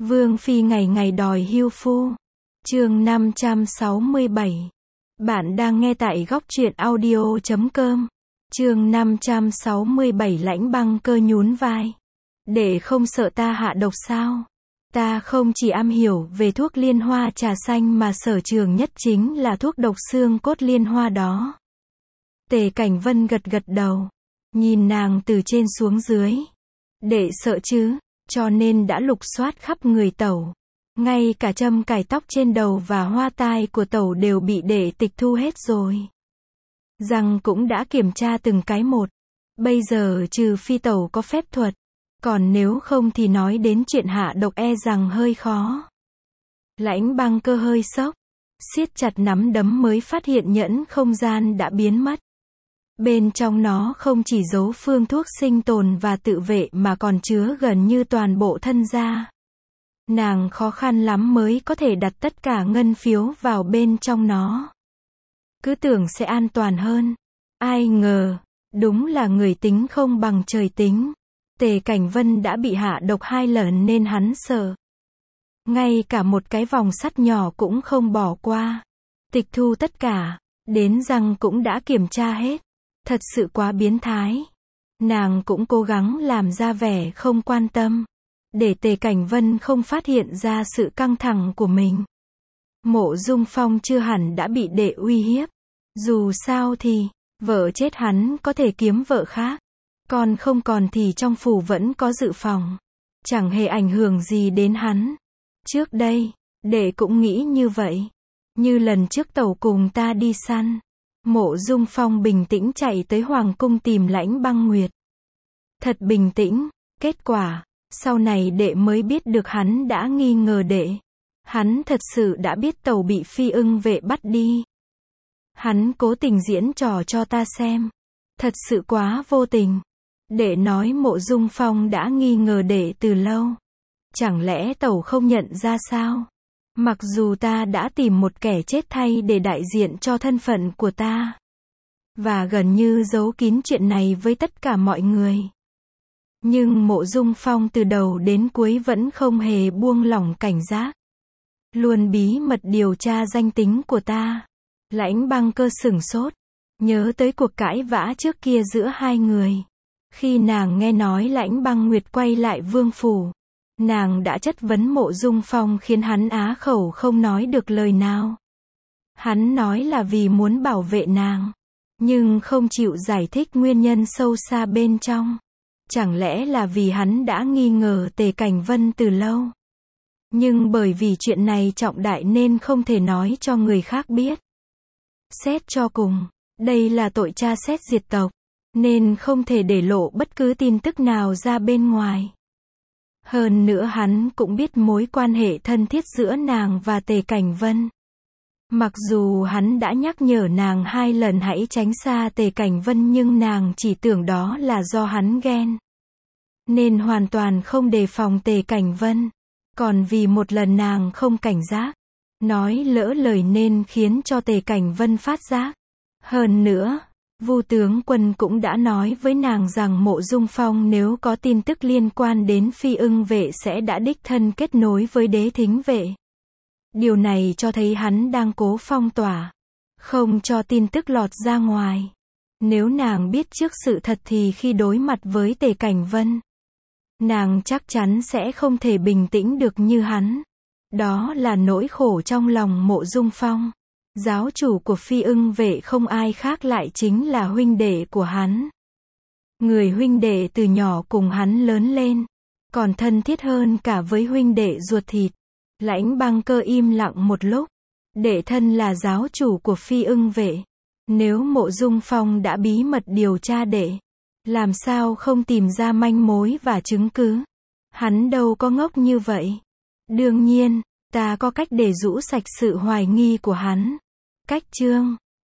Vương phi ngày ngày đòi hưu phu. Chương 567. Bạn đang nghe tại góc truyện audio.com. Chương 567 Lãnh Băng Cơ nhún vai. Để không sợ ta hạ độc sao? Ta không chỉ am hiểu về thuốc liên hoa trà xanh mà sở trường nhất chính là thuốc độc xương cốt liên hoa đó. Tề Cảnh Vân gật gật đầu, nhìn nàng từ trên xuống dưới. Đệ sợ chứ, cho nên đã lục soát khắp người tẩu. Ngay cả châm cài tóc trên đầu và hoa tai của tẩu đều bị đệ tịch thu hết rồi. Răng cũng đã kiểm tra từng cái một. Bây giờ trừ phi tẩu có phép thuật, còn nếu không thì nói đến chuyện hạ độc e rằng hơi khó. Lãnh Băng Cơ hơi sốc, siết chặt nắm đấm mới phát hiện nhẫn không gian đã biến mất. Bên trong nó không chỉ giấu phương thuốc sinh tồn và tự vệ mà còn chứa gần như toàn bộ thân gia. Nàng khó khăn lắm mới có thể đặt tất cả ngân phiếu vào bên trong nó. Cứ tưởng sẽ an toàn hơn. Ai ngờ, đúng là người tính không bằng trời tính. Tề Cảnh Vân đã bị hạ độc 2 lần nên hắn sợ. Ngay cả một cái vòng sắt nhỏ cũng không bỏ qua. Tịch thu tất cả, đến răng cũng đã kiểm tra hết. Thật sự quá biến thái. Nàng cũng cố gắng làm ra vẻ không quan tâm, để Tề Cảnh Vân không phát hiện ra sự căng thẳng của mình. Mộ Dung Phong chưa hẳn đã bị đệ uy hiếp. Dù sao thì, vợ chết hắn có thể kiếm vợ khác. Còn không còn thì trong phủ vẫn có dự phòng. Chẳng hề ảnh hưởng gì đến hắn. Trước đây, đệ cũng nghĩ như vậy. Như lần trước tẩu cùng ta đi săn. Mộ Dung Phong bình tĩnh chạy tới Hoàng cung tìm Lãnh Băng Nguyệt. Thật bình tĩnh, kết quả, sau này đệ mới biết được hắn đã nghi ngờ đệ. Hắn thật sự đã biết tẩu bị Phi Ưng vệ bắt đi. Hắn cố tình diễn trò cho ta xem. Thật sự quá vô tình. Đệ nói Mộ Dung Phong đã nghi ngờ đệ từ lâu. Chẳng lẽ tẩu không nhận ra sao? Mặc dù ta đã tìm một kẻ chết thay để đại diện cho thân phận của ta. Và gần như giấu kín chuyện này với tất cả mọi người. Nhưng Mộ Dung Phong từ đầu đến cuối vẫn không hề buông lỏng cảnh giác. Luôn bí mật điều tra danh tính của ta. Lãnh Băng Cơ sửng sốt. Nhớ tới cuộc cãi vã trước kia giữa hai người. Khi nàng nghe nói Lãnh Băng Nguyệt quay lại vương phủ. Nàng đã chất vấn Mộ Dung Phong khiến hắn á khẩu không nói được lời nào. Hắn nói là vì muốn bảo vệ nàng. Nhưng không chịu giải thích nguyên nhân sâu xa bên trong. Chẳng lẽ là vì hắn đã nghi ngờ Tề Cảnh Vân từ lâu. Nhưng bởi vì chuyện này trọng đại nên không thể nói cho người khác biết. Xét cho cùng, đây là tội tra xét diệt tộc. Nên không thể để lộ bất cứ tin tức nào ra bên ngoài. Hơn nữa hắn cũng biết mối quan hệ thân thiết giữa nàng và Tề Cảnh Vân. Mặc dù hắn đã nhắc nhở nàng 2 lần hãy tránh xa Tề Cảnh Vân nhưng nàng chỉ tưởng đó là do hắn ghen. Nên hoàn toàn không đề phòng Tề Cảnh Vân. Còn vì một lần nàng không cảnh giác, nói lỡ lời nên khiến cho Tề Cảnh Vân phát giác. Hơn nữa, Vu tướng quân cũng đã nói với nàng rằng Mộ Dung Phong nếu có tin tức liên quan đến Phi Ưng vệ sẽ đã đích thân kết nối với Đế Thính vệ. Điều này cho thấy hắn đang cố phong tỏa, không cho tin tức lọt ra ngoài. Nếu nàng biết trước sự thật thì khi đối mặt với Tề Cảnh Vân, nàng chắc chắn sẽ không thể bình tĩnh được như hắn. Đó là nỗi khổ trong lòng Mộ Dung Phong. Giáo chủ của Phi Ưng vệ không ai khác lại chính là huynh đệ của hắn. Người huynh đệ từ nhỏ cùng hắn lớn lên, còn thân thiết hơn cả với huynh đệ ruột thịt. Lãnh Băng Cơ im lặng một lúc. Đệ thân là giáo chủ của Phi Ưng vệ. Nếu Mộ Dung Phong đã bí mật điều tra đệ, làm sao không tìm ra manh mối và chứng cứ? Hắn đâu có ngốc như vậy. Đương nhiên, ta có cách để rũ sạch sự hoài nghi của hắn. Cách chương